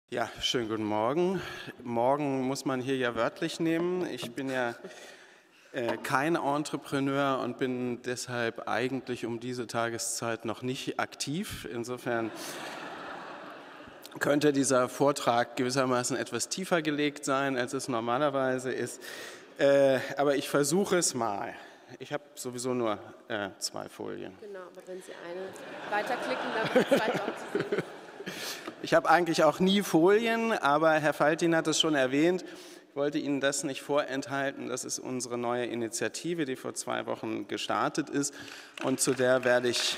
Ja, schönen guten Morgen. Morgen muss man hier ja wörtlich nehmen. Ich bin ja kein Entrepreneur und bin deshalb eigentlich um diese Tageszeit noch nicht aktiv. Insofern könnte dieser Vortrag gewissermaßen etwas tiefer gelegt sein, als es normalerweise ist. Aber ich versuche es mal. Ich habe sowieso nur 2 Folien. Genau, aber wenn Sie eine weiterklicken, dann wird die zweite auch zu sehen. Ich habe eigentlich auch nie Folien, aber Herr Faltin hat es schon erwähnt. Ich wollte Ihnen das nicht vorenthalten. Das ist unsere neue Initiative, die vor 2 Wochen gestartet ist. Und zu der werde ich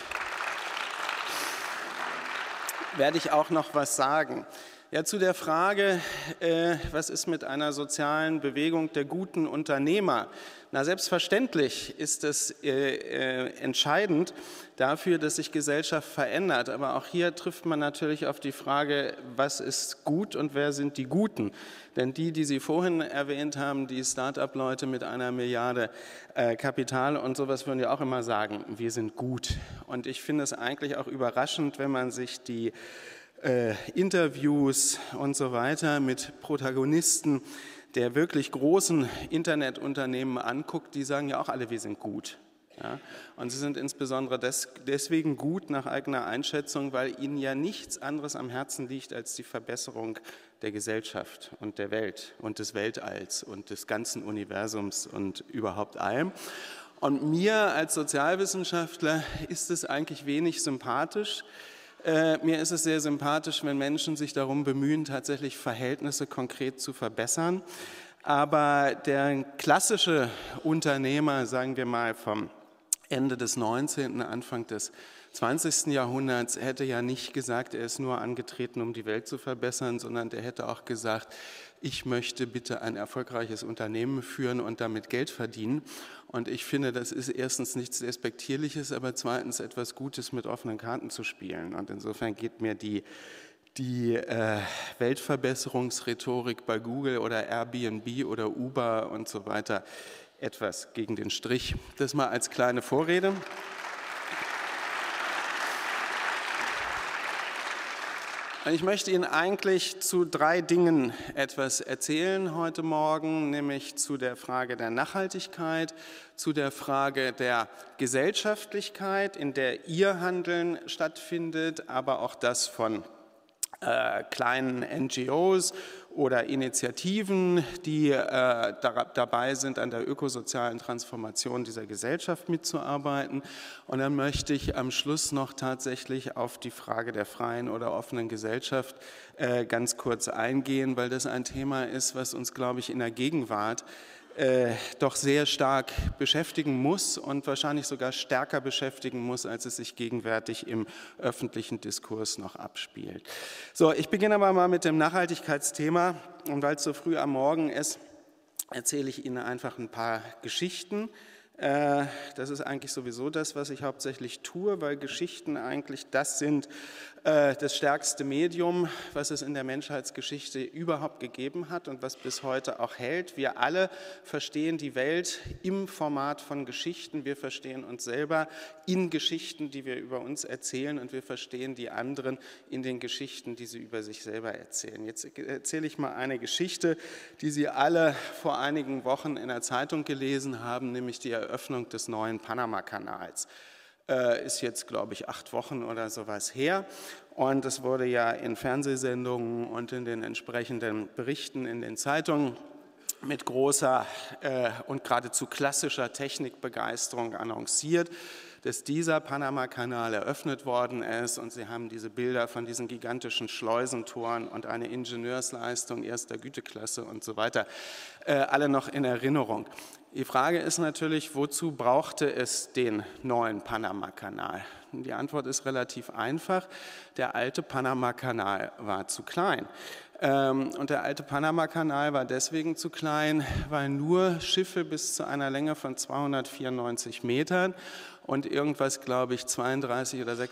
auch noch was sagen. Ja, zu der Frage, was ist mit einer sozialen Bewegung der guten Unternehmer? Na, selbstverständlich ist es entscheidend dafür, dass sich Gesellschaft verändert. Aber auch hier trifft man natürlich auf die Frage, was ist gut und wer sind die Guten? Denn die Sie vorhin erwähnt haben, die Start-up-Leute mit 1 Milliarde Kapital und sowas, würden ja auch immer sagen, wir sind gut. Und ich finde es eigentlich auch überraschend, wenn man sich die Interviews und so weiter mit Protagonisten der wirklich großen Internetunternehmen anguckt, die sagen ja auch alle, wir sind gut. Ja? Und sie sind insbesondere deswegen gut nach eigener Einschätzung, weil ihnen ja nichts anderes am Herzen liegt als die Verbesserung der Gesellschaft und der Welt und des Weltalls und des ganzen Universums und überhaupt allem. Und mir als Sozialwissenschaftler ist es eigentlich wenig sympathisch. Mir ist es sehr sympathisch, wenn Menschen sich darum bemühen, tatsächlich Verhältnisse konkret zu verbessern. Aber der klassische Unternehmer, sagen wir mal vom Ende des 19., Anfang des 20. Jahrhunderts, hätte ja nicht gesagt, er ist nur angetreten, um die Welt zu verbessern, sondern der hätte auch gesagt, ich möchte bitte ein erfolgreiches Unternehmen führen und damit Geld verdienen. Und ich finde, das ist erstens nichts Despektierliches, aber zweitens etwas Gutes, mit offenen Karten zu spielen. Und insofern geht mir die Weltverbesserungsrhetorik bei Google oder Airbnb oder Uber und so weiter etwas gegen den Strich. Das mal als kleine Vorrede. Ich möchte Ihnen eigentlich zu 3 Dingen etwas erzählen heute Morgen, nämlich zu der Frage der Nachhaltigkeit, zu der Frage der Gesellschaftlichkeit, in der Ihr Handeln stattfindet, aber auch das von kleinen NGOs oder Initiativen, die dabei sind, an der ökosozialen Transformation dieser Gesellschaft mitzuarbeiten. Und dann möchte ich am Schluss noch tatsächlich auf die Frage der freien oder offenen Gesellschaft ganz kurz eingehen, weil das ein Thema ist, was uns, glaube ich, in der Gegenwart doch sehr stark beschäftigen muss und wahrscheinlich sogar stärker beschäftigen muss, als es sich gegenwärtig im öffentlichen Diskurs noch abspielt. So, ich beginne aber mal mit dem Nachhaltigkeitsthema und weil es so früh am Morgen ist, erzähle ich Ihnen einfach ein paar Geschichten. Das ist eigentlich sowieso das, was ich hauptsächlich tue, weil Geschichten eigentlich das sind, das stärkste Medium, was es in der Menschheitsgeschichte überhaupt gegeben hat und was bis heute auch hält. Wir alle verstehen die Welt im Format von Geschichten. Wir verstehen uns selber in Geschichten, die wir über uns erzählen und wir verstehen die anderen in den Geschichten, die sie über sich selber erzählen. Jetzt erzähle ich mal eine Geschichte, die Sie alle vor einigen Wochen in der Zeitung gelesen haben, nämlich die Eröffnung des neuen Panama-Kanals. Ist jetzt, glaube ich, 8 Wochen oder sowas her. Und es wurde ja in Fernsehsendungen und in den entsprechenden Berichten in den Zeitungen mit großer und geradezu klassischer Technikbegeisterung annonciert, dass dieser Panama-Kanal eröffnet worden ist. Und Sie haben diese Bilder von diesen gigantischen Schleusentoren und eine Ingenieursleistung erster Güteklasse und so weiter alle noch in Erinnerung. Die Frage ist natürlich, wozu brauchte es den neuen Panama-Kanal? Die Antwort ist relativ einfach. Der alte Panama-Kanal war zu klein. Und der alte Panama-Kanal war deswegen zu klein, weil nur Schiffe bis zu einer Länge von 294 Metern und irgendwas, glaube ich, 32 oder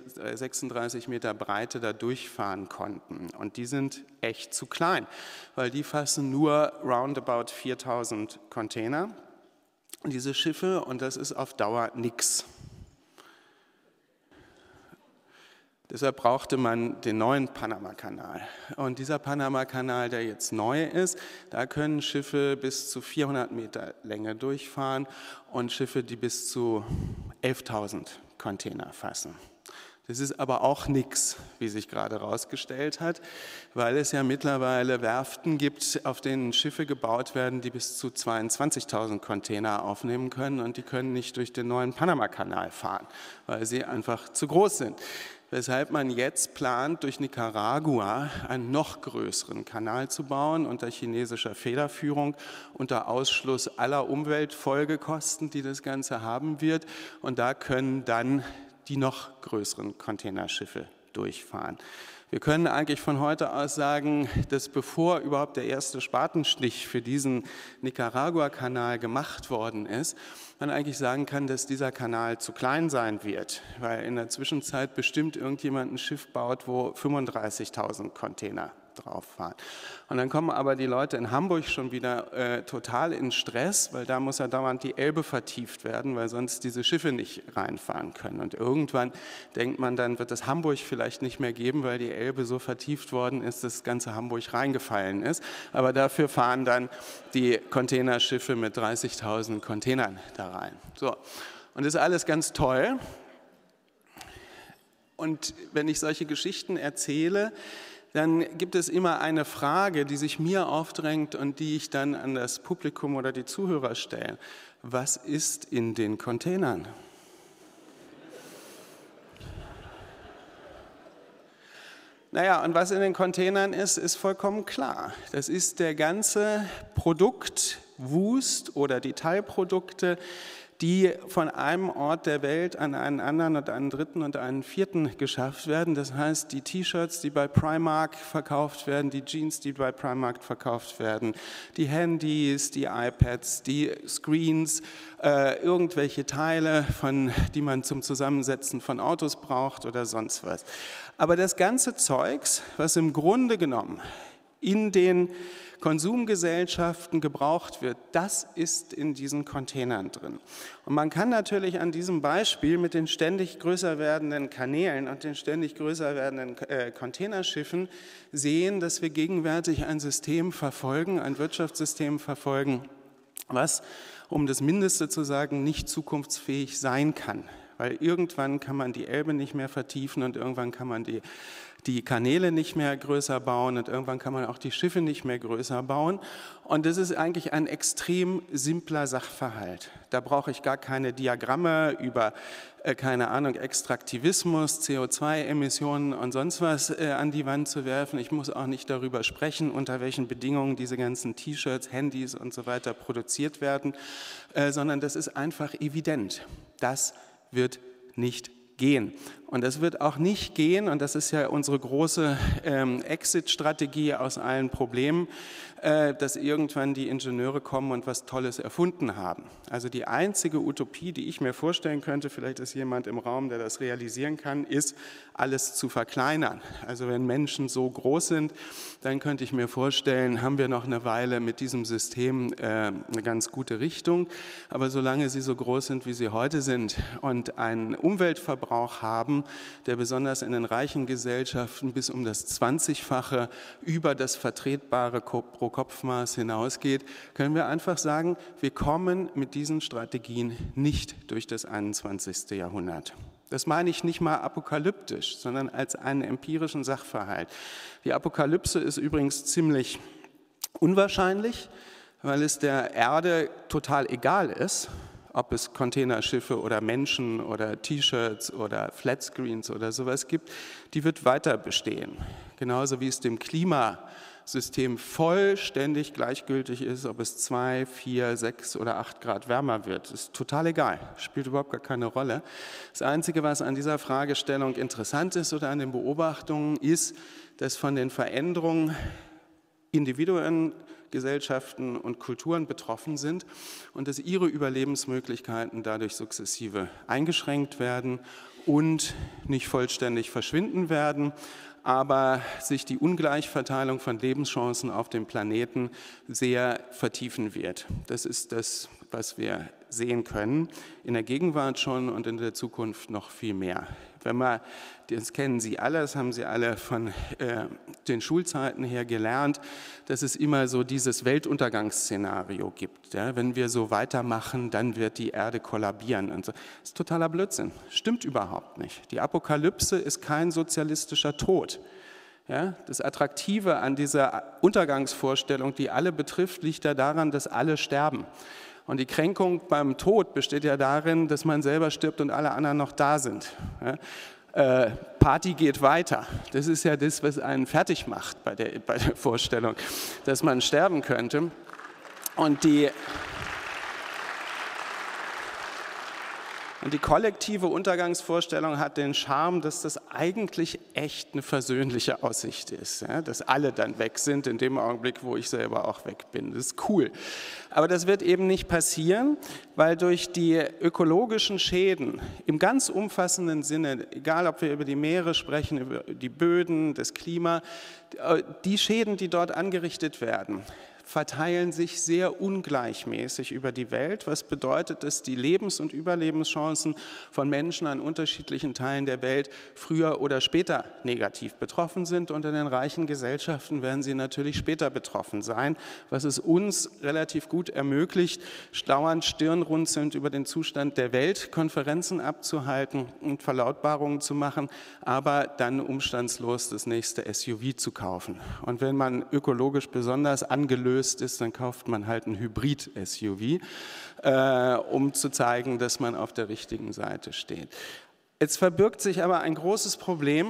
36 Meter Breite da durchfahren konnten. Und die sind echt zu klein, weil die fassen nur roundabout 4000 Container, diese Schiffe, und das ist auf Dauer nichts. Deshalb brauchte man den neuen Panamakanal. Und dieser Panamakanal, der jetzt neu ist, da können Schiffe bis zu 400 Meter Länge durchfahren und Schiffe, die bis zu 11.000 Container fassen. Das ist aber auch nichts, wie sich gerade herausgestellt hat, weil es ja mittlerweile Werften gibt, auf denen Schiffe gebaut werden, die bis zu 22.000 Container aufnehmen können, und die können nicht durch den neuen Panamakanal fahren, weil sie einfach zu groß sind. Weshalb man jetzt plant, durch Nicaragua einen noch größeren Kanal zu bauen, unter chinesischer Federführung, unter Ausschluss aller Umweltfolgekosten, die das Ganze haben wird. Und da können dann die noch größeren Containerschiffe durchfahren. Wir können eigentlich von heute aus sagen, dass bevor überhaupt der erste Spatenstich für diesen Nicaragua-Kanal gemacht worden ist, man eigentlich sagen kann, dass dieser Kanal zu klein sein wird, weil in der Zwischenzeit bestimmt irgendjemand ein Schiff baut, wo 35.000 Container drauf fahren. Und dann kommen aber die Leute in Hamburg schon wieder total in Stress, weil da muss ja dauernd die Elbe vertieft werden, weil sonst diese Schiffe nicht reinfahren können. Und irgendwann denkt man, dann wird es Hamburg vielleicht nicht mehr geben, weil die Elbe so vertieft worden ist, dass das ganze Hamburg reingefallen ist. Aber dafür fahren dann die Containerschiffe mit 30.000 Containern da rein. So. Und das ist alles ganz toll. Und wenn ich solche Geschichten erzähle, dann gibt es immer eine Frage, die sich mir aufdrängt und die ich dann an das Publikum oder die Zuhörer stelle. Was ist in den Containern? Naja, und was in den Containern ist, ist vollkommen klar. Das ist der ganze Produktwust oder die Teilprodukte, die von einem Ort der Welt an einen anderen und einen dritten und einen vierten geschafft werden. Das heißt, die T-Shirts, die bei Primark verkauft werden, die Jeans, die bei Primark verkauft werden, die Handys, die iPads, die Screens, irgendwelche Teile, die man zum Zusammensetzen von Autos braucht oder sonst was. Aber das ganze Zeugs, was im Grunde genommen in den Konsumgesellschaften gebraucht wird, das ist in diesen Containern drin. Und man kann natürlich an diesem Beispiel mit den ständig größer werdenden Kanälen und den ständig größer werdenden Containerschiffen sehen, dass wir gegenwärtig ein System verfolgen, ein Wirtschaftssystem verfolgen, was, um das Mindeste zu sagen, nicht zukunftsfähig sein kann. Weil irgendwann kann man die Elbe nicht mehr vertiefen und irgendwann kann man die Kanäle nicht mehr größer bauen und irgendwann kann man auch die Schiffe nicht mehr größer bauen. Und das ist eigentlich ein extrem simpler Sachverhalt. Da brauche ich gar keine Diagramme über, keine Ahnung, Extraktivismus, CO2-Emissionen und sonst was an die Wand zu werfen. Ich muss auch nicht darüber sprechen, unter welchen Bedingungen diese ganzen T-Shirts, Handys und so weiter produziert werden, sondern das ist einfach evident. Das wird nicht gehen. Und das wird auch nicht gehen, und das ist ja unsere große Exit-Strategie aus allen Problemen, dass irgendwann die Ingenieure kommen und was Tolles erfunden haben. Also die einzige Utopie, die ich mir vorstellen könnte, vielleicht ist jemand im Raum, der das realisieren kann, ist, alles zu verkleinern. Also wenn Menschen so groß sind, dann könnte ich mir vorstellen, haben wir noch eine Weile mit diesem System eine ganz gute Richtung. Aber solange sie so groß sind, wie sie heute sind und einen Umweltverbrauch haben, der besonders in den reichen Gesellschaften bis um das 20-fache über das vertretbare Pro-Kopf-Maß hinausgeht, können wir einfach sagen, wir kommen mit diesen Strategien nicht durch das 21. Jahrhundert. Das meine ich nicht mal apokalyptisch, sondern als einen empirischen Sachverhalt. Die Apokalypse ist übrigens ziemlich unwahrscheinlich, weil es der Erde total egal ist, ob es Containerschiffe oder Menschen oder T-Shirts oder Flatscreens oder sowas gibt, die wird weiter bestehen. Genauso wie es dem Klimasystem vollständig gleichgültig ist, ob es 2, 4, 6 oder 8 Grad wärmer wird. Ist total egal, spielt überhaupt gar keine Rolle. Das Einzige, was an dieser Fragestellung interessant ist oder an den Beobachtungen, ist, dass von den Veränderungen Individuen, Gesellschaften und Kulturen betroffen sind und dass ihre Überlebensmöglichkeiten dadurch sukzessive eingeschränkt werden und nicht vollständig verschwinden werden, aber sich die Ungleichverteilung von Lebenschancen auf dem Planeten sehr vertiefen wird. Das ist das, was wir sehen können, in der Gegenwart schon und in der Zukunft noch viel mehr. Das kennen Sie alle, das haben Sie alle von den Schulzeiten her gelernt, dass es immer so dieses Weltuntergangsszenario gibt. Ja? Wenn wir so weitermachen, dann wird die Erde kollabieren. Und so. Das ist totaler Blödsinn, stimmt überhaupt nicht. Die Apokalypse ist kein sozialistischer Tod. Ja? Das Attraktive an dieser Untergangsvorstellung, die alle betrifft, liegt ja daran, dass alle sterben. Und die Kränkung beim Tod besteht ja darin, dass man selber stirbt und alle anderen noch da sind. Ja? Party geht weiter. Das ist ja das, was einen fertig macht bei der Vorstellung, dass man sterben könnte. Und die kollektive Untergangsvorstellung hat den Charme, dass das eigentlich echt eine versöhnliche Aussicht ist, ja? Dass alle dann weg sind in dem Augenblick, wo ich selber auch weg bin. Das ist cool. Aber das wird eben nicht passieren, weil durch die ökologischen Schäden im ganz umfassenden Sinne, egal ob wir über die Meere sprechen, über die Böden, das Klima, die Schäden, die dort angerichtet werden, verteilen sich sehr ungleichmäßig über die Welt, was bedeutet, dass die Lebens- und Überlebenschancen von Menschen an unterschiedlichen Teilen der Welt früher oder später negativ betroffen sind und in den reichen Gesellschaften werden sie natürlich später betroffen sein, was es uns relativ gut ermöglicht, dauernd stirnrunzelnd über den Zustand der Welt Konferenzen abzuhalten und Verlautbarungen zu machen, aber dann umstandslos das nächste SUV zu kaufen. Und wenn man ökologisch besonders angelöst ist, dann kauft man halt ein Hybrid-SUV, um zu zeigen, dass man auf der richtigen Seite steht. Jetzt verbirgt sich aber ein großes Problem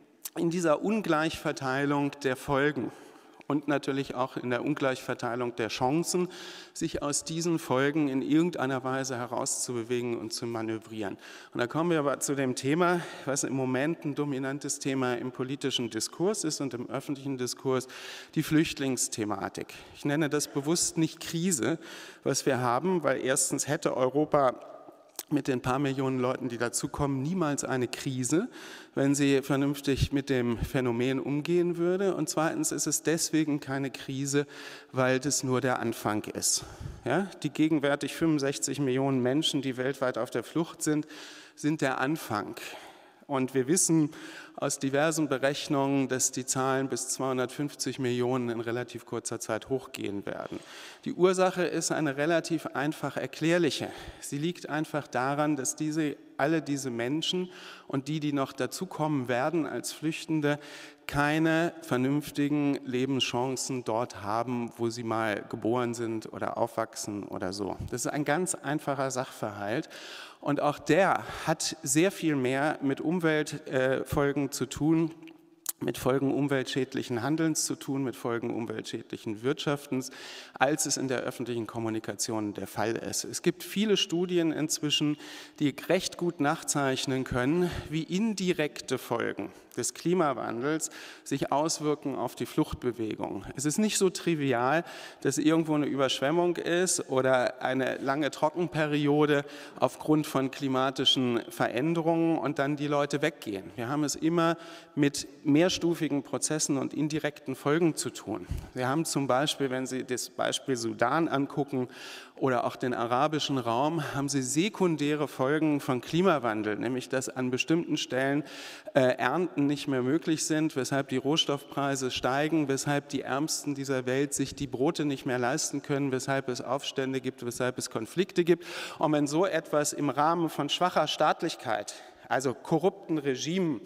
in dieser Ungleichverteilung der Folgen und natürlich auch in der Ungleichverteilung der Chancen, sich aus diesen Folgen in irgendeiner Weise herauszubewegen und zu manövrieren. Und da kommen wir aber zu dem Thema, was im Moment ein dominantes Thema im politischen Diskurs ist und im öffentlichen Diskurs, die Flüchtlingsthematik. Ich nenne das bewusst nicht Krise, was wir haben, weil erstens hätte Europa mit den paar Millionen Leuten, die dazukommen, niemals eine Krise, wenn sie vernünftig mit dem Phänomen umgehen würde. Und zweitens ist es deswegen keine Krise, weil das nur der Anfang ist. Ja, die gegenwärtig 65 Millionen Menschen, die weltweit auf der Flucht sind der Anfang. Und wir wissen aus diversen Berechnungen, dass die Zahlen bis 250 Millionen in relativ kurzer Zeit hochgehen werden. Die Ursache ist eine relativ einfach erklärliche. Sie liegt einfach daran, dass alle diese Menschen und die noch dazukommen werden als Flüchtende, keine vernünftigen Lebenschancen dort haben, wo sie mal geboren sind oder aufwachsen oder so. Das ist ein ganz einfacher Sachverhalt. Und auch der hat sehr viel mehr mit Umweltfolgen zu tun, mit Folgen umweltschädlichen Handelns zu tun, mit Folgen umweltschädlichen Wirtschaftens, als es in der öffentlichen Kommunikation der Fall ist. Es gibt viele Studien inzwischen, die recht gut nachzeichnen können, wie indirekte Folgen des Klimawandels sich auswirken auf die Fluchtbewegung. Es ist nicht so trivial, dass irgendwo eine Überschwemmung ist oder eine lange Trockenperiode aufgrund von klimatischen Veränderungen und dann die Leute weggehen. Wir haben es immer mit mehrstufigen Prozessen und indirekten Folgen zu tun. Wir haben zum Beispiel, wenn Sie das Beispiel Sudan angucken oder auch den arabischen Raum, haben Sie sekundäre Folgen von Klimawandel, nämlich dass an bestimmten Stellen Ernten nicht mehr möglich sind, weshalb die Rohstoffpreise steigen, weshalb die Ärmsten dieser Welt sich die Brote nicht mehr leisten können, weshalb es Aufstände gibt, weshalb es Konflikte gibt. Und wenn so etwas im Rahmen von schwacher Staatlichkeit, also korrupten Regimen,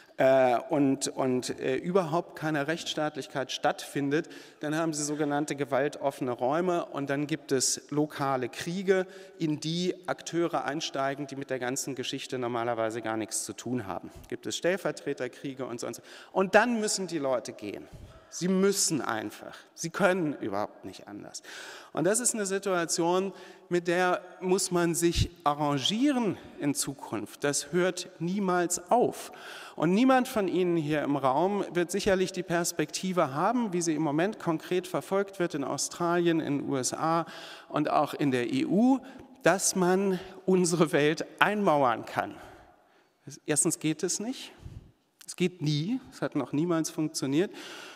und überhaupt keine Rechtsstaatlichkeit stattfindet, dann haben Sie sogenannte gewaltoffene Räume und dann gibt es lokale Kriege, in die Akteure einsteigen, die mit der ganzen Geschichte normalerweise gar nichts zu tun haben. Gibt es Stellvertreterkriege und so und so. Und dann müssen die Leute gehen. Sie müssen einfach. Sie können überhaupt nicht anders. Und das ist eine Situation, mit der muss man sich arrangieren in Zukunft. Das hört niemals auf. Und niemand von Ihnen hier im Raum wird sicherlich die Perspektive haben, wie sie im Moment konkret verfolgt wird in Australien, in den USA und auch in der EU, dass man unsere Welt einmauern kann. Erstens geht es nicht. Es geht nie, es hat noch niemals funktioniert.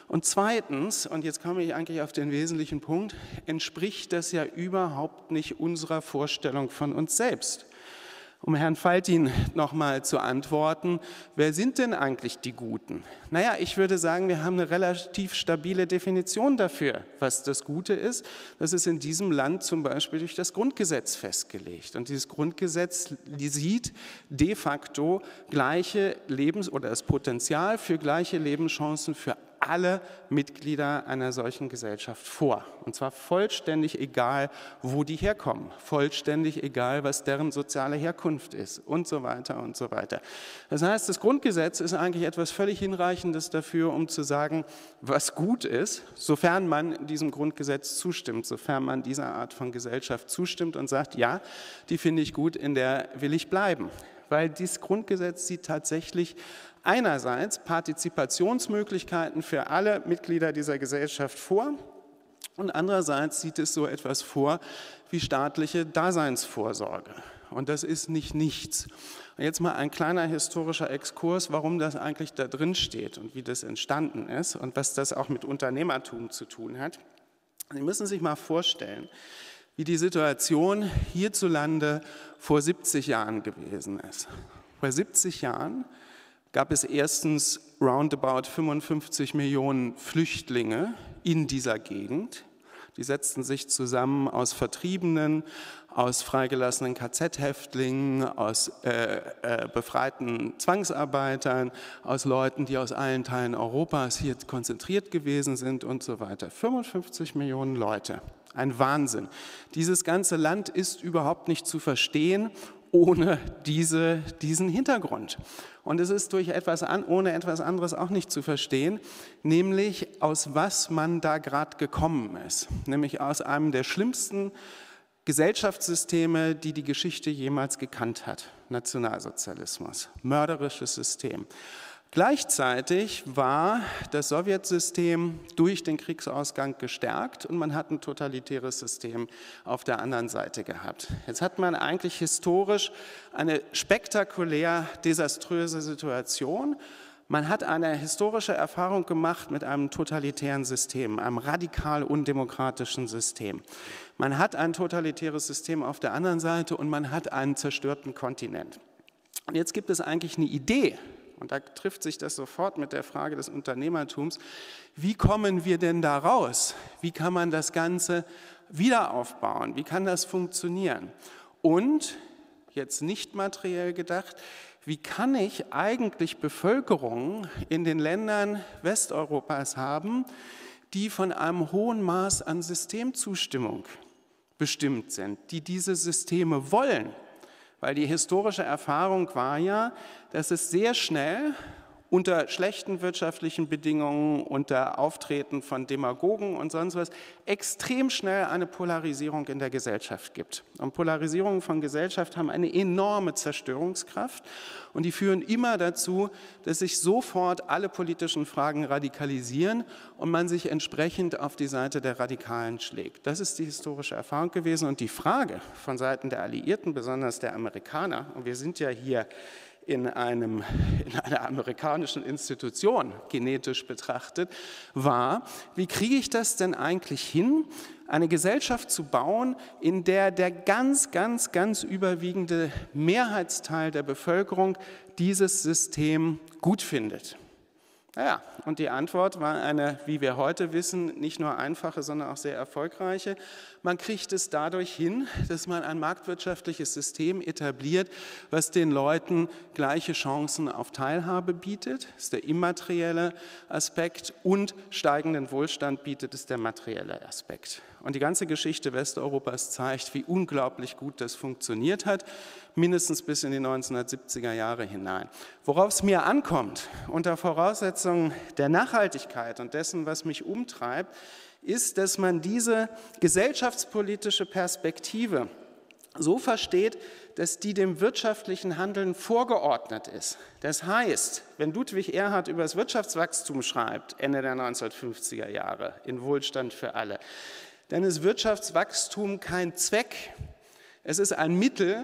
Und zweitens, und jetzt komme ich eigentlich auf den wesentlichen Punkt, entspricht das ja überhaupt nicht unserer Vorstellung von uns selbst. Um Herrn Faltin nochmal zu antworten, wer sind denn eigentlich die Guten? Naja, ich würde sagen, wir haben eine relativ stabile Definition dafür, was das Gute ist. Das ist in diesem Land zum Beispiel durch das Grundgesetz festgelegt. Und dieses Grundgesetz sieht de facto gleiche oder das Potenzial für gleiche Lebenschancen für alle Mitglieder einer solchen Gesellschaft vor. Und zwar vollständig egal, wo die herkommen, vollständig egal, was deren soziale Herkunft ist und so weiter und so weiter. Das heißt, das Grundgesetz ist eigentlich etwas völlig Hinreichendes dafür, um zu sagen, was gut ist, sofern man diesem Grundgesetz zustimmt, sofern man dieser Art von Gesellschaft zustimmt und sagt, ja, die finde ich gut, in der will ich bleiben. Weil dieses Grundgesetz sieht tatsächlich einerseits Partizipationsmöglichkeiten für alle Mitglieder dieser Gesellschaft vor und andererseits sieht es so etwas vor wie staatliche Daseinsvorsorge. Und das ist nicht nichts. Und jetzt mal ein kleiner historischer Exkurs, warum das eigentlich da drin steht und wie das entstanden ist und was das auch mit Unternehmertum zu tun hat. Sie müssen sich mal vorstellen, wie die Situation hierzulande vor 70 Jahren gewesen ist. Vor 70 Jahren gab es erstens roundabout 55 Millionen Flüchtlinge in dieser Gegend. Die setzten sich zusammen aus Vertriebenen, aus freigelassenen KZ-Häftlingen, aus befreiten Zwangsarbeitern, aus Leuten, die aus allen Teilen Europas hier konzentriert gewesen sind und so weiter. 55 Millionen Leute. Ein Wahnsinn. Dieses ganze Land ist überhaupt nicht zu verstehen ohne diesen Hintergrund. Und es ist ohne etwas anderes auch nicht zu verstehen, nämlich aus was man da gerade gekommen ist. Nämlich aus einem der schlimmsten Gesellschaftssysteme, die die Geschichte jemals gekannt hat. Nationalsozialismus, mörderisches System. Gleichzeitig war das Sowjetsystem durch den Kriegsausgang gestärkt und man hat ein totalitäres System auf der anderen Seite gehabt. Jetzt hat man eigentlich historisch eine spektakulär desaströse Situation. Man hat eine historische Erfahrung gemacht mit einem totalitären System, einem radikal undemokratischen System. Man hat ein totalitäres System auf der anderen Seite und man hat einen zerstörten Kontinent. Und jetzt gibt es eigentlich eine Idee, und da trifft sich das sofort mit der Frage des Unternehmertums. Wie kommen wir denn da raus? Wie kann man das Ganze wieder aufbauen? Wie kann das funktionieren? Und, jetzt nicht materiell gedacht, wie kann ich eigentlich Bevölkerung in den Ländern Westeuropas haben, die von einem hohen Maß an Systemzustimmung bestimmt sind, die diese Systeme wollen? Weil die historische Erfahrung war ja, dass es sehr schnell unter schlechten wirtschaftlichen Bedingungen, unter Auftreten von Demagogen und sonst was, extrem schnell eine Polarisierung in der Gesellschaft gibt. Und Polarisierungen von Gesellschaft haben eine enorme Zerstörungskraft und die führen immer dazu, dass sich sofort alle politischen Fragen radikalisieren und man sich entsprechend auf die Seite der Radikalen schlägt. Das ist die historische Erfahrung gewesen und die Frage von Seiten der Alliierten, besonders der Amerikaner, und wir sind ja hier in einer amerikanischen Institution genetisch betrachtet, war, wie kriege ich das denn eigentlich hin, eine Gesellschaft zu bauen, in der der ganz überwiegende Mehrheitsteil der Bevölkerung dieses System gut findet. Naja, und die Antwort war eine, wie wir heute wissen, nicht nur einfache, sondern auch sehr erfolgreiche. Man kriegt es dadurch hin, dass man ein marktwirtschaftliches System etabliert, was den Leuten gleiche Chancen auf Teilhabe bietet, das ist der immaterielle Aspekt, und steigenden Wohlstand bietet es der materielle Aspekt. Und die ganze Geschichte Westeuropas zeigt, wie unglaublich gut das funktioniert hat, mindestens bis in die 1970er Jahre hinein. Worauf es mir ankommt, unter Voraussetzung der Nachhaltigkeit und dessen, was mich umtreibt, ist, dass man diese gesellschaftspolitische Perspektive so versteht, dass die dem wirtschaftlichen Handeln vorgeordnet ist. Das heißt, wenn Ludwig Erhard über das Wirtschaftswachstum schreibt, Ende der 1950er Jahre, in Wohlstand für alle, dann ist Wirtschaftswachstum kein Zweck, es ist ein Mittel,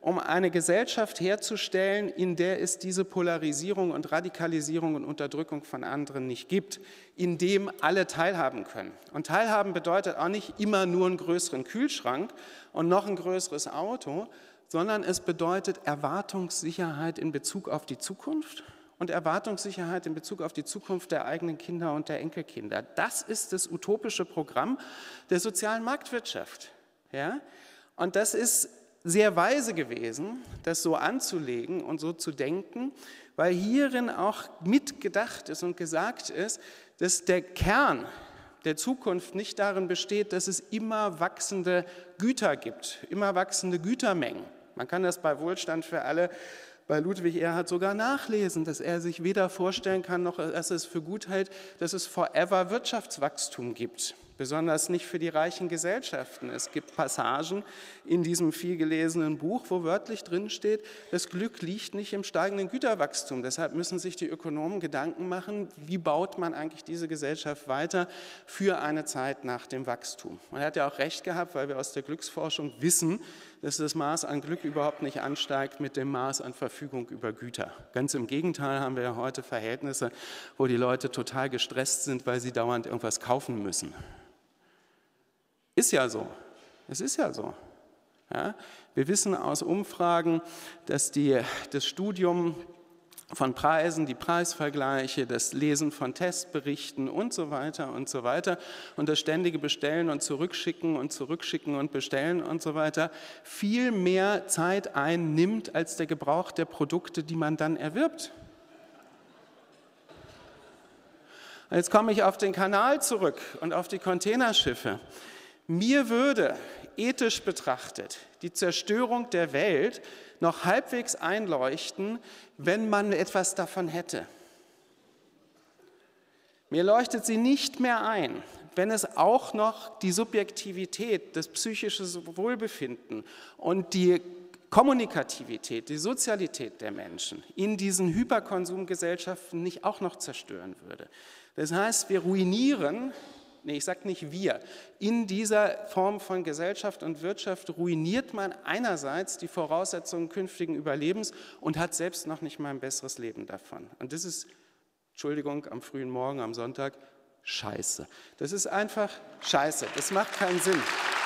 um eine Gesellschaft herzustellen, in der es diese Polarisierung und Radikalisierung und Unterdrückung von anderen nicht gibt, in dem alle teilhaben können. Und teilhaben bedeutet auch nicht immer nur einen größeren Kühlschrank und noch ein größeres Auto, sondern es bedeutet Erwartungssicherheit in Bezug auf die Zukunft und Erwartungssicherheit in Bezug auf die Zukunft der eigenen Kinder und der Enkelkinder. Das ist das utopische Programm der sozialen Marktwirtschaft. Ja? Und das ist sehr weise gewesen, das so anzulegen und so zu denken, weil hierin auch mitgedacht ist und gesagt ist, dass der Kern der Zukunft nicht darin besteht, dass es immer wachsende Güter gibt, immer wachsende Gütermengen. Man kann das bei Wohlstand für alle bei Ludwig Erhard sogar nachlesen, dass er sich weder vorstellen kann, noch dass es für gut hält, dass es forever Wirtschaftswachstum gibt. Besonders nicht für die reichen Gesellschaften. Es gibt Passagen in diesem vielgelesenen Buch, wo wörtlich drin steht, das Glück liegt nicht im steigenden Güterwachstum. Deshalb müssen sich die Ökonomen Gedanken machen, wie baut man eigentlich diese Gesellschaft weiter für eine Zeit nach dem Wachstum. Und er hat ja auch recht gehabt, weil wir aus der Glücksforschung wissen, dass das Maß an Glück überhaupt nicht ansteigt mit dem Maß an Verfügung über Güter. Ganz im Gegenteil haben wir ja heute Verhältnisse, wo die Leute total gestresst sind, weil sie dauernd irgendwas kaufen müssen. Ist ja so. Es ist ja so. Ja? Wir wissen aus Umfragen, dass das Studium von Preisen, die Preisvergleiche, das Lesen von Testberichten und so weiter und das ständige Bestellen und Zurückschicken und Bestellen und so weiter viel mehr Zeit einnimmt als der Gebrauch der Produkte, die man dann erwirbt. Jetzt komme ich auf den Kanal zurück und auf die Containerschiffe. Mir würde ethisch betrachtet die Zerstörung der Welt noch halbwegs einleuchten, wenn man etwas davon hätte. Mir leuchtet sie nicht mehr ein, wenn es auch noch die Subjektivität, das psychische Wohlbefinden und die Kommunikativität, die Sozialität der Menschen in diesen Hyperkonsumgesellschaften nicht auch noch zerstören würde. Das heißt, wir ruinieren, ich sage nicht wir, in dieser Form von Gesellschaft und Wirtschaft ruiniert man einerseits die Voraussetzungen künftigen Überlebens und hat selbst noch nicht mal ein besseres Leben davon. Und das ist, Entschuldigung, am frühen Morgen, am Sonntag, Scheiße. Das ist einfach Scheiße, das macht keinen Sinn.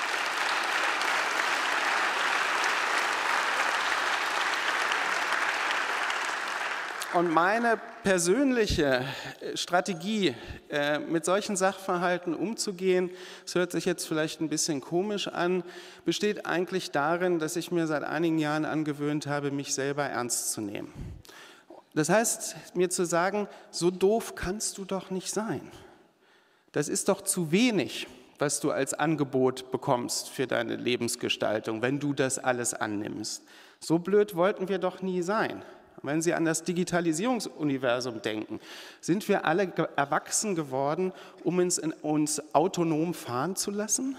Und meine persönliche Strategie, mit solchen Sachverhalten umzugehen, das hört sich jetzt vielleicht ein bisschen komisch an, besteht eigentlich darin, dass ich mir seit einigen Jahren angewöhnt habe, mich selber ernst zu nehmen. Das heißt, mir zu sagen, so doof kannst du doch nicht sein. Das ist doch zu wenig, was du als Angebot bekommst für deine Lebensgestaltung, wenn du das alles annimmst. So blöd wollten wir doch nie sein. Wenn Sie an das Digitalisierungsuniversum denken, sind wir alle erwachsen geworden, um uns autonom fahren zu lassen?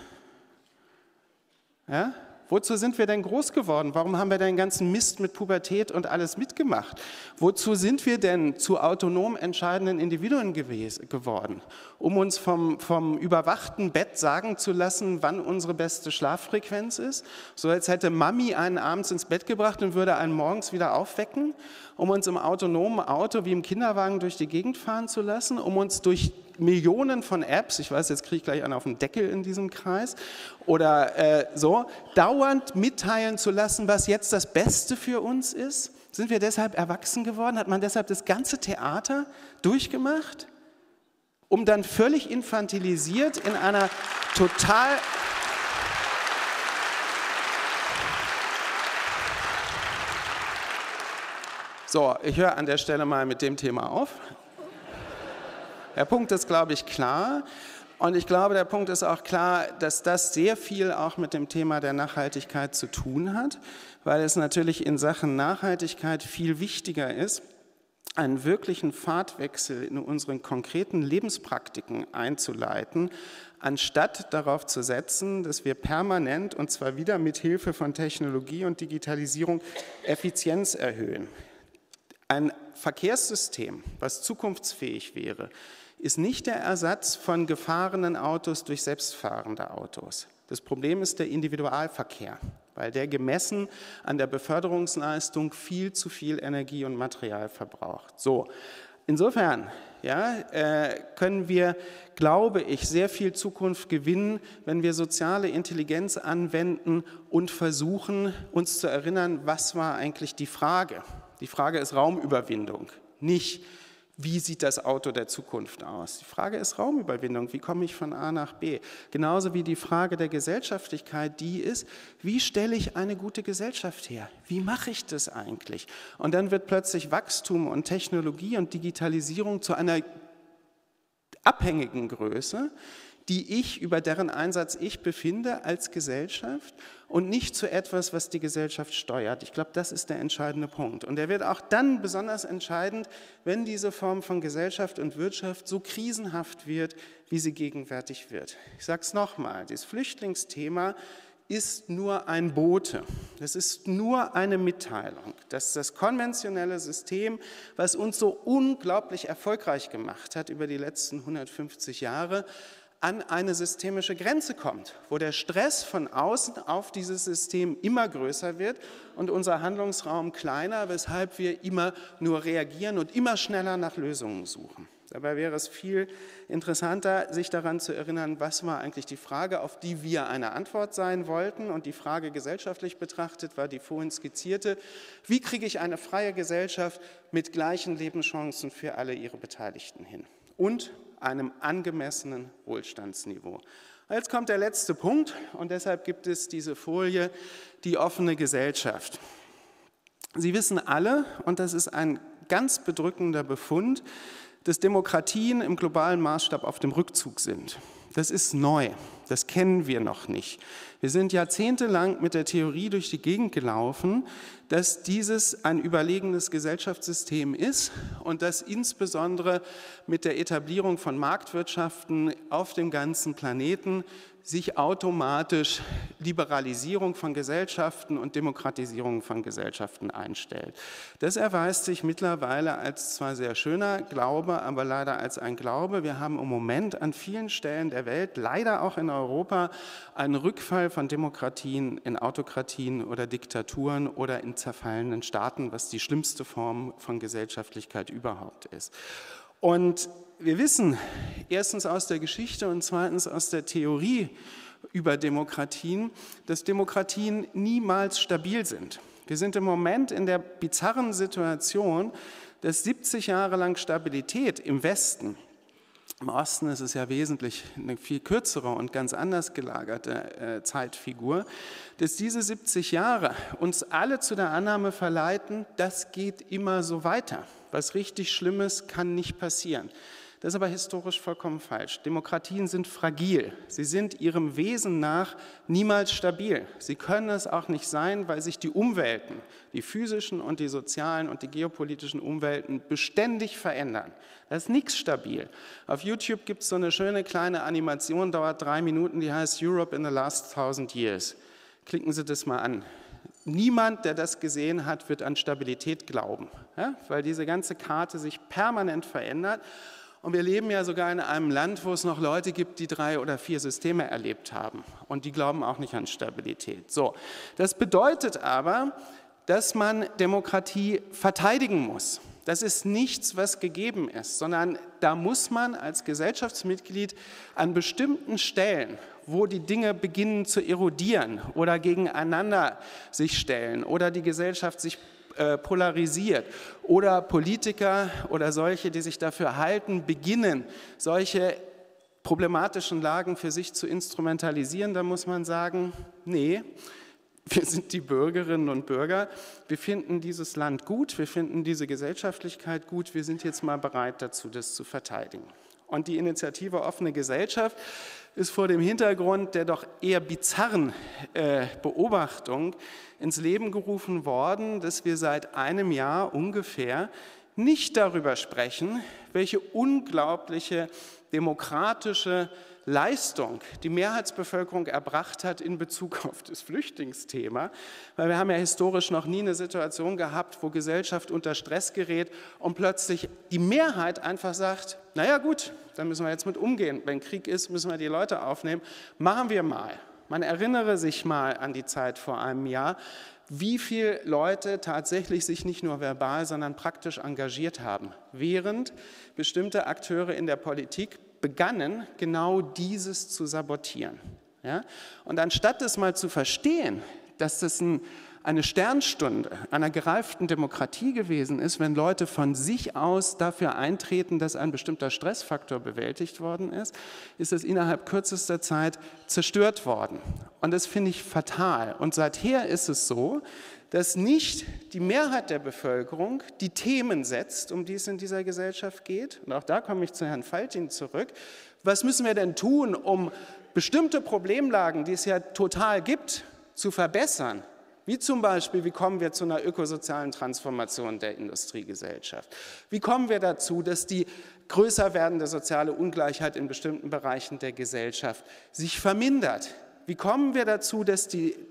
Ja? Wozu sind wir denn groß geworden? Warum haben wir den ganzen Mist mit Pubertät und alles mitgemacht? Wozu sind wir denn zu autonom entscheidenden Individuen geworden? Um uns vom überwachten Bett sagen zu lassen, wann unsere beste Schlaffrequenz ist? So als hätte Mami einen abends ins Bett gebracht und würde einen morgens wieder aufwecken? Um uns im autonomen Auto wie im Kinderwagen durch die Gegend fahren zu lassen? Um uns durch Millionen von Apps, ich weiß, jetzt kriege ich gleich einen auf den Deckel in diesem Kreis, oder dauernd mitteilen zu lassen, was jetzt das Beste für uns ist? Sind wir deshalb erwachsen geworden? Hat man deshalb das ganze Theater durchgemacht? Um dann völlig infantilisiert in einer total... So, ich höre an der Stelle mal mit dem Thema auf. Der Punkt ist, glaube ich, klar. Und ich glaube, der Punkt ist auch klar, dass das sehr viel auch mit dem Thema der Nachhaltigkeit zu tun hat, weil es natürlich in Sachen Nachhaltigkeit viel wichtiger ist, einen wirklichen Pfadwechsel in unseren konkreten Lebenspraktiken einzuleiten, anstatt darauf zu setzen, dass wir permanent, und zwar wieder mit Hilfe von Technologie und Digitalisierung, Effizienz erhöhen. Ein Verkehrssystem, was zukunftsfähig wäre, ist nicht der Ersatz von gefahrenen Autos durch selbstfahrende Autos. Das Problem ist der Individualverkehr. weil der gemessen an der Beförderungsleistung viel zu viel Energie und Material verbraucht. So, insofern können wir, glaube ich, sehr viel Zukunft gewinnen, wenn wir soziale Intelligenz anwenden und versuchen, uns zu erinnern, was war eigentlich die Frage? Die Frage ist Raumüberwindung, nicht wie sieht das Auto der Zukunft aus? Die Frage ist Raumüberwindung, wie komme ich von A nach B? Genauso wie die Frage der Gesellschaftlichkeit, die ist, wie stelle ich eine gute Gesellschaft her? Wie mache ich das eigentlich? Und dann wird plötzlich Wachstum und Technologie und Digitalisierung zu einer abhängigen Größe, über deren Einsatz ich befinde als Gesellschaft und nicht zu etwas, was die Gesellschaft steuert. Ich glaube, das ist der entscheidende Punkt. Und der wird auch dann besonders entscheidend, wenn diese Form von Gesellschaft und Wirtschaft so krisenhaft wird, wie sie gegenwärtig wird. Ich sage es nochmal, das Flüchtlingsthema ist nur ein Bote. Es ist nur eine Mitteilung, dass das konventionelle System, was uns so unglaublich erfolgreich gemacht hat über die letzten 150 Jahre, an eine systemische Grenze kommt, wo der Stress von außen auf dieses System immer größer wird und unser Handlungsraum kleiner, weshalb wir immer nur reagieren und immer schneller nach Lösungen suchen. Dabei wäre es viel interessanter, sich daran zu erinnern, was war eigentlich die Frage, auf die wir eine Antwort sein wollten. Und die Frage gesellschaftlich betrachtet war die vorhin skizzierte: Wie kriege ich eine freie Gesellschaft mit gleichen Lebenschancen für alle ihre Beteiligten hin? Und einem angemessenen Wohlstandsniveau. Jetzt kommt der letzte Punkt und deshalb gibt es diese Folie, die offene Gesellschaft. Sie wissen alle, und das ist ein ganz bedrückender Befund, dass Demokratien im globalen Maßstab auf dem Rückzug sind. Das ist neu, das kennen wir noch nicht. Wir sind jahrzehntelang mit der Theorie durch die Gegend gelaufen, dass dieses ein überlegenes Gesellschaftssystem ist und dass insbesondere mit der Etablierung von Marktwirtschaften auf dem ganzen Planeten sich automatisch Liberalisierung von Gesellschaften und Demokratisierung von Gesellschaften einstellt. Das erweist sich mittlerweile als zwar sehr schöner Glaube, aber leider als ein Glaube. Wir haben im Moment an vielen Stellen der Welt, leider auch in Europa, einen Rückfall von Demokratien in Autokratien oder Diktaturen oder in zerfallenen Staaten, was die schlimmste Form von Gesellschaftlichkeit überhaupt ist. Und wir wissen erstens aus der Geschichte und zweitens aus der Theorie über Demokratien, dass Demokratien niemals stabil sind. Wir sind im Moment in der bizarren Situation, dass 70 Jahre lang Stabilität im Westen, im Osten ist es ja wesentlich eine viel kürzere und ganz anders gelagerte Zeitfigur, dass diese 70 Jahre uns alle zu der Annahme verleiten, das geht immer so weiter. Was richtig Schlimmes kann nicht passieren. Das ist aber historisch vollkommen falsch. Demokratien sind fragil. Sie sind ihrem Wesen nach niemals stabil. Sie können es auch nicht sein, weil sich die Umwelten, die physischen und die sozialen und die geopolitischen Umwelten beständig verändern. Da ist nichts stabil. Auf YouTube gibt es so eine schöne kleine Animation, dauert 3 Minuten, die heißt Europe in the last 1000 years. Klicken Sie das mal an. Niemand, der das gesehen hat, wird an Stabilität glauben, ja? Weil diese ganze Karte sich permanent verändert. Und wir leben ja sogar in einem Land, wo es noch Leute gibt, die 3 oder 4 Systeme erlebt haben. Und die glauben auch nicht an Stabilität. So, das bedeutet aber, dass man Demokratie verteidigen muss. Das ist nichts, was gegeben ist, sondern da muss man als Gesellschaftsmitglied an bestimmten Stellen, wo die Dinge beginnen zu erodieren oder gegeneinander sich stellen oder die Gesellschaft sich polarisiert oder Politiker oder solche, die sich dafür halten, beginnen, solche problematischen Lagen für sich zu instrumentalisieren, da muss man sagen, nee, wir sind die Bürgerinnen und Bürger, wir finden dieses Land gut, wir finden diese Gesellschaftlichkeit gut, wir sind jetzt mal bereit dazu, das zu verteidigen. Und die Initiative Offene Gesellschaft ist vor dem Hintergrund der doch eher bizarren Beobachtung ins Leben gerufen worden, dass wir seit einem Jahr ungefähr nicht darüber sprechen, welche unglaubliche demokratische Leistung die Mehrheitsbevölkerung erbracht hat in Bezug auf das Flüchtlingsthema, weil wir haben ja historisch noch nie eine Situation gehabt, wo Gesellschaft unter Stress gerät und plötzlich die Mehrheit einfach sagt, naja gut, dann müssen wir jetzt mit umgehen, wenn Krieg ist, müssen wir die Leute aufnehmen, machen wir mal. Man erinnere sich mal an die Zeit vor einem Jahr, wie viele Leute tatsächlich sich nicht nur verbal, sondern praktisch engagiert haben, während bestimmte Akteure in der Politik begannen, genau dieses zu sabotieren. Ja? Und anstatt das mal zu verstehen, dass das eine Sternstunde einer gereiften Demokratie gewesen ist, wenn Leute von sich aus dafür eintreten, dass ein bestimmter Stressfaktor bewältigt worden ist, ist es innerhalb kürzester Zeit zerstört worden. Und das finde ich fatal. Und seither ist es so, dass nicht die Mehrheit der Bevölkerung die Themen setzt, um die es in dieser Gesellschaft geht. Und auch da komme ich zu Herrn Faltin zurück. Was müssen wir denn tun, um bestimmte Problemlagen, die es ja total gibt, zu verbessern? Wie zum Beispiel, wie kommen wir zu einer ökosozialen Transformation der Industriegesellschaft? Wie kommen wir dazu, dass die größer werdende soziale Ungleichheit in bestimmten Bereichen der Gesellschaft sich vermindert? Wie kommen wir dazu, dass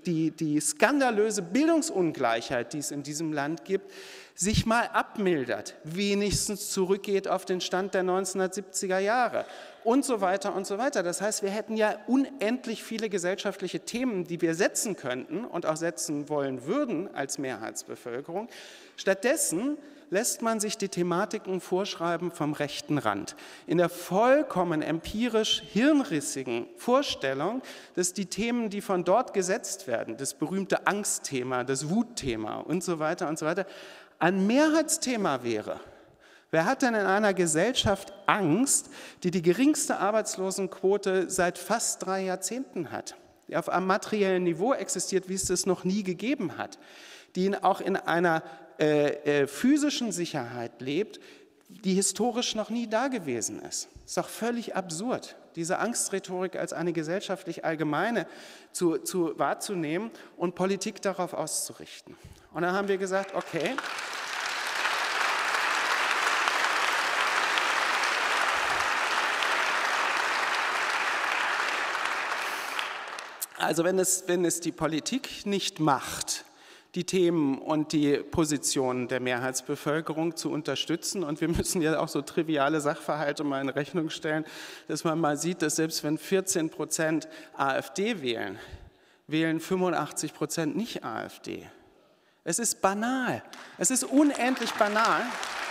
die skandalöse Bildungsungleichheit, die es in diesem Land gibt, sich mal abmildert, wenigstens zurückgeht auf den Stand der 1970er Jahre und so weiter und so weiter. Das heißt, wir hätten ja unendlich viele gesellschaftliche Themen, die wir setzen könnten und auch setzen wollen würden als Mehrheitsbevölkerung. Stattdessen lässt man sich die Thematiken vorschreiben vom rechten Rand. In der vollkommen empirisch hirnrissigen Vorstellung, dass die Themen, die von dort gesetzt werden, das berühmte Angstthema, das Wutthema und so weiter, ein Mehrheitsthema wäre. Wer hat denn in einer Gesellschaft Angst, die die geringste Arbeitslosenquote seit fast 3 Jahrzehnten hat, die auf einem materiellen Niveau existiert, wie es das noch nie gegeben hat, die auch in einer physischen Sicherheit lebt, die historisch noch nie da gewesen ist. Das ist doch völlig absurd, diese Angstrhetorik als eine gesellschaftlich allgemeine wahrzunehmen und Politik darauf auszurichten. Und dann haben wir gesagt, okay, also wenn es die Politik nicht macht, die Themen und die Positionen der Mehrheitsbevölkerung zu unterstützen. Und wir müssen ja auch so triviale Sachverhalte mal in Rechnung stellen, dass man mal sieht, dass selbst wenn 14% AfD wählen, wählen 85% nicht AfD. Es ist banal. Es ist unendlich banal.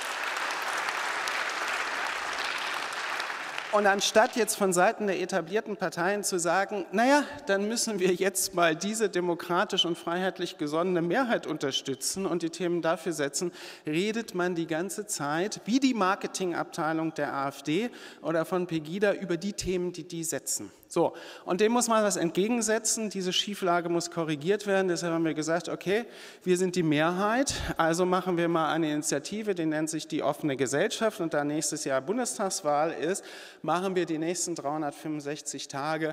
Und anstatt jetzt von Seiten der etablierten Parteien zu sagen, naja, dann müssen wir jetzt mal diese demokratisch und freiheitlich gesonnene Mehrheit unterstützen und die Themen dafür setzen, redet man die ganze Zeit, wie die Marketingabteilung der AfD oder von Pegida, über die Themen, die setzen. So, und dem muss man was entgegensetzen, diese Schieflage muss korrigiert werden, deshalb haben wir gesagt, okay, wir sind die Mehrheit, also machen wir mal eine Initiative, die nennt sich die offene Gesellschaft und da nächstes Jahr Bundestagswahl ist, machen wir die nächsten 365 Tage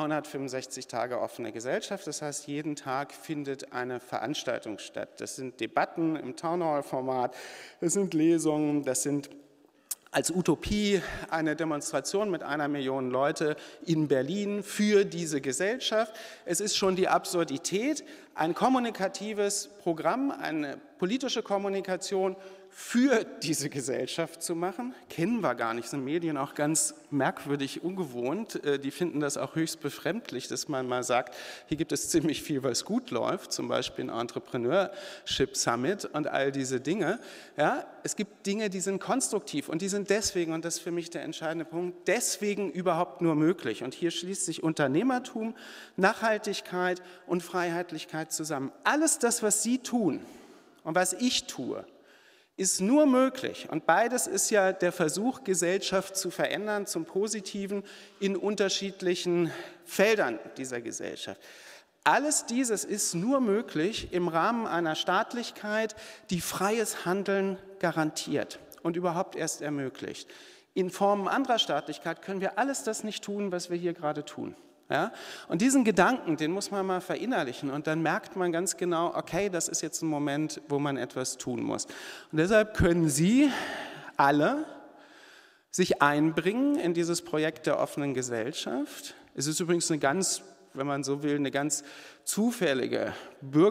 offene Gesellschaft, das heißt, jeden Tag findet eine Veranstaltung statt. Das sind Debatten im Townhall-Format, das sind Lesungen, das sind als Utopie eine Demonstration mit 1 Million Leute in Berlin für diese Gesellschaft. Es ist schon die Absurdität, ein kommunikatives Programm, eine politische Kommunikation für diese Gesellschaft zu machen. Kennen wir gar nicht, sind Medien auch ganz merkwürdig ungewohnt. Die finden das auch höchst befremdlich, dass man mal sagt, hier gibt es ziemlich viel, was gut läuft, zum Beispiel ein Entrepreneurship Summit und all diese Dinge. Ja, es gibt Dinge, die sind konstruktiv und die sind deswegen, und das ist für mich der entscheidende Punkt, deswegen überhaupt nur möglich. Und hier schließt sich Unternehmertum, Nachhaltigkeit und Freiheitlichkeit zusammen. Alles das, was Sie tun und was ich tue, ist nur möglich. Und beides ist ja der Versuch, Gesellschaft zu verändern zum Positiven in unterschiedlichen Feldern dieser Gesellschaft. Alles dieses ist nur möglich im Rahmen einer Staatlichkeit, die freies Handeln garantiert und überhaupt erst ermöglicht. In Formen anderer Staatlichkeit können wir alles das nicht tun, was wir hier gerade tun. Ja? Und diesen Gedanken, den muss man mal verinnerlichen und dann merkt man ganz genau, okay, das ist jetzt ein Moment, wo man etwas tun muss. Und deshalb können Sie alle sich einbringen in dieses Projekt der offenen Gesellschaft. Es ist übrigens eine ganz, wenn man so will, eine ganz zufällige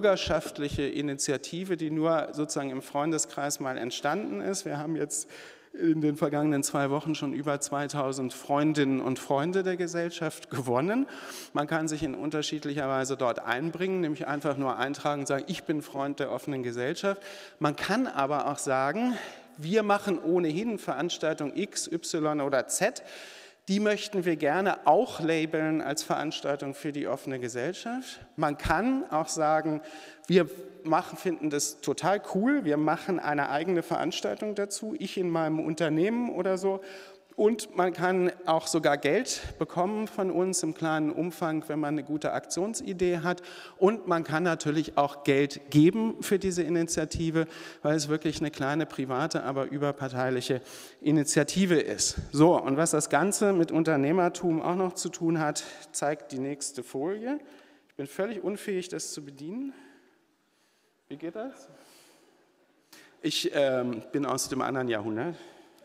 bürgerschaftliche Initiative, die nur sozusagen im Freundeskreis mal entstanden ist. Wir haben jetzt in den vergangenen 2 Wochen schon über 2000 Freundinnen und Freunde der Gesellschaft gewonnen. Man kann sich in unterschiedlicher Weise dort einbringen, nämlich einfach nur eintragen und sagen, ich bin Freund der offenen Gesellschaft. Man kann aber auch sagen, wir machen ohnehin Veranstaltung X, Y oder Z. Die möchten wir gerne auch labeln als Veranstaltung für die offene Gesellschaft. Man kann auch sagen, wir finden das total cool, wir machen eine eigene Veranstaltung dazu, ich in meinem Unternehmen oder so. Und man kann auch sogar Geld bekommen von uns im kleinen Umfang, wenn man eine gute Aktionsidee hat. Und man kann natürlich auch Geld geben für diese Initiative, weil es wirklich eine kleine private, aber überparteiliche Initiative ist. So, und was das Ganze mit Unternehmertum auch noch zu tun hat, zeigt die nächste Folie. Ich bin völlig unfähig, das zu bedienen. Wie geht das? Ich bin aus dem anderen Jahrhundert.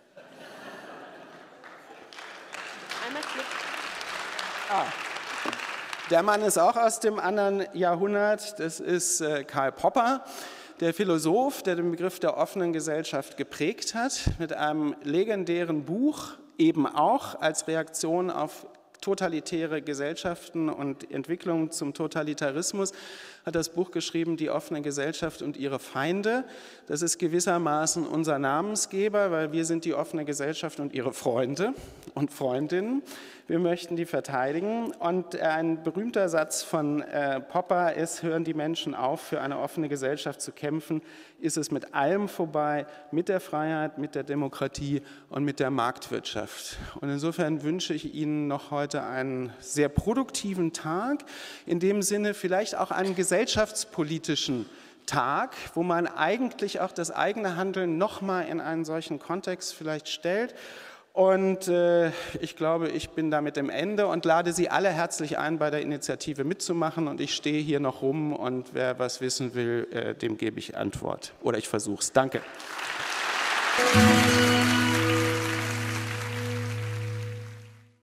Der Mann ist auch aus dem anderen Jahrhundert, das ist Karl Popper, der Philosoph, der den Begriff der offenen Gesellschaft geprägt hat, mit einem legendären Buch, eben auch als Reaktion auf totalitäre Gesellschaften und Entwicklungen zum Totalitarismus, hat das Buch geschrieben, Die offene Gesellschaft und ihre Feinde. Das ist gewissermaßen unser Namensgeber, weil wir sind die offene Gesellschaft und ihre Freunde und Freundinnen. Wir möchten die verteidigen. Und ein berühmter Satz von Popper ist, hören die Menschen auf, für eine offene Gesellschaft zu kämpfen, ist es mit allem vorbei, mit der Freiheit, mit der Demokratie und mit der Marktwirtschaft. Und insofern wünsche ich Ihnen noch heute einen sehr produktiven Tag, in dem Sinne vielleicht auch einen gesellschaftspolitischen Tag, wo man eigentlich auch das eigene Handeln nochmal in einen solchen Kontext vielleicht stellt. Und ich glaube, ich bin damit am Ende und lade Sie alle herzlich ein, bei der Initiative mitzumachen. Und ich stehe hier noch rum und wer was wissen will, dem gebe ich Antwort. Oder ich versuche es. Danke.